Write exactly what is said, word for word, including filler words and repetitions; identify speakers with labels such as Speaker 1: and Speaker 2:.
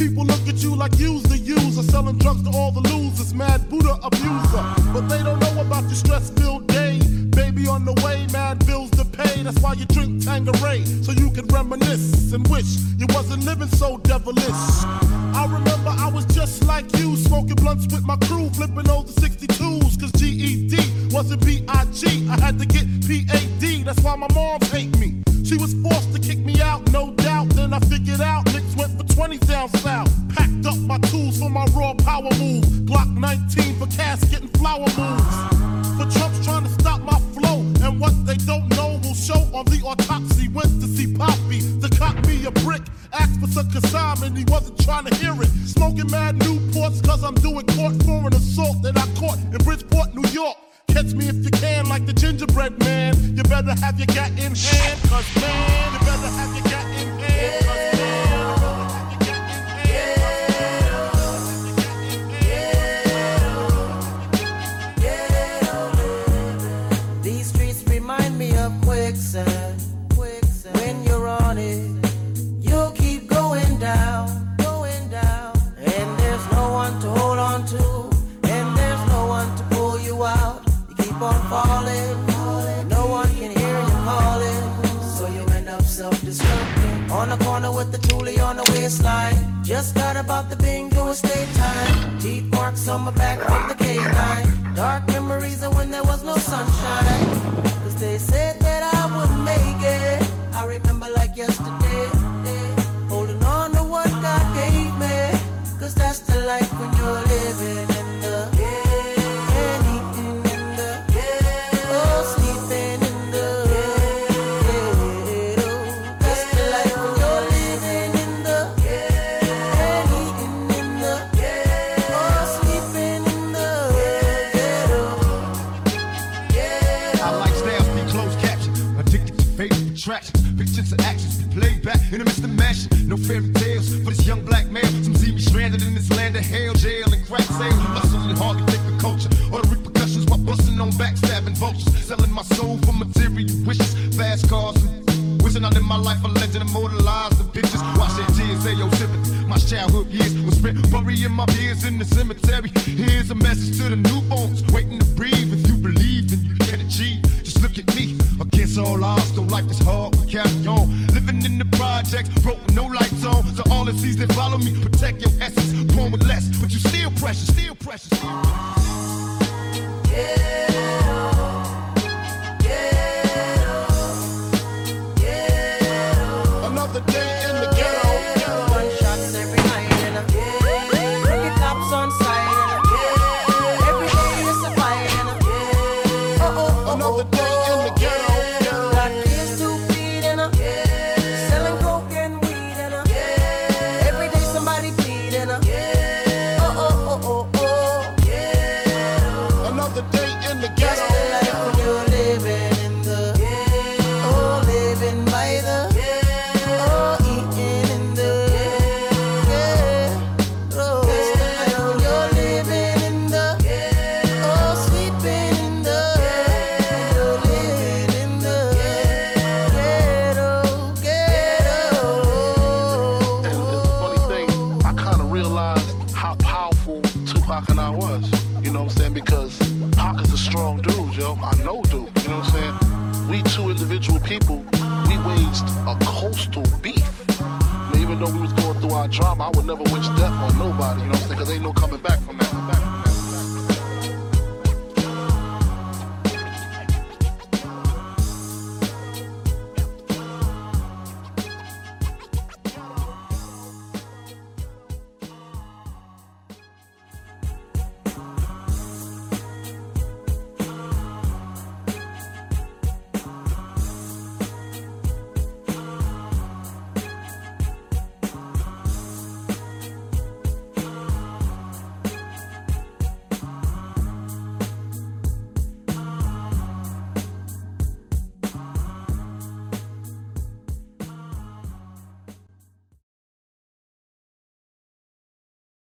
Speaker 1: People look at you like you's the user, selling drugs to all the losers, mad Buddha abuser. But they don't know about your stress-filled day. Baby on the way, mad bills to pay. That's why you drink Tanqueray, so you can reminisce and wish you wasn't living so devilish. I remember I was just like you, smoking blunts with my crew, flipping those sixty-twos, cause G E D wasn't B I G. I had to get P A D, that's why my mom hate me. She was forced to kick me out, no doubt. Then I figured out niggas went for twenty down south. Packed up my tools for my raw power move. Glock nineteen for casket and flower moves. For Trump's trying to stop my flow, and what they don't know will show on the autopsy. Went to see Poppy to cop me a brick. Asked for some consignment, he wasn't trying to hear it. Smoking mad Newports cause I'm doing court for an assault that I caught in Bridgeport, New York. Catch me if you can, like the gingerbread man. You better have your gat in hand, cause man, you better have your gat in hand, cause man.
Speaker 2: These streets remind me of quicksand. When you're on it, you'll keep going down, going down. And there's no one to hold on to, and there's no one to pull you out. Keep on falling, no one can hear you calling, so you end up self-destructing. On the corner with the toolie on the waistline, just got about the bingo estate time. Teeth marks on my back from the K nine. Dark memories of when there was no sunshine, cause they said that I wouldn't make it. I remember like yesterday, holding on to what God gave me, cause that's the life when you're living in the
Speaker 3: pictures and actions be played back in the midst of mashing. No fairy tales for this young black male. Some see me stranded in this land of hell, jail, and crack sales. Hustling hardly think the culture or the repercussions while busting on backstabbing vultures. Selling my soul for material wishes, fast cars, and wishing I lived my life a legend, immortalized the pictures. Watch that tears, say yo sympathy. My childhood years was spent burying my peers in the cemetery. Here's a message to the newborns waiting to breathe. If you believe, then you can achieve. Just look at me. Against all odds, though life is hard, we carry on. Living in the projects, broke with no lights on. So all the seas that follow me, protect your essence. Born with less, but you still precious, still precious, still precious. Yeah.
Speaker 1: Another day in the ghetto.
Speaker 2: Gunshots every night and a cricket cops on sight and a every day is a fight and a oh oh oh.
Speaker 1: Another day in the ghetto.
Speaker 2: Got kids to feed and a selling coke and weed and a every day somebody bleed and a oh oh oh oh oh.
Speaker 1: Another day in the ghetto.
Speaker 2: That's the life when you're living in the oh living by the.
Speaker 1: Pac and I was, you know what I'm saying? Because Pac is a strong dude, yo. I know dude, you know what I'm saying? We two individual people, we waged a coastal beef. Even though we was going through our drama, I would never wish death on nobody, you know what I'm saying? Because ain't no coming back from that.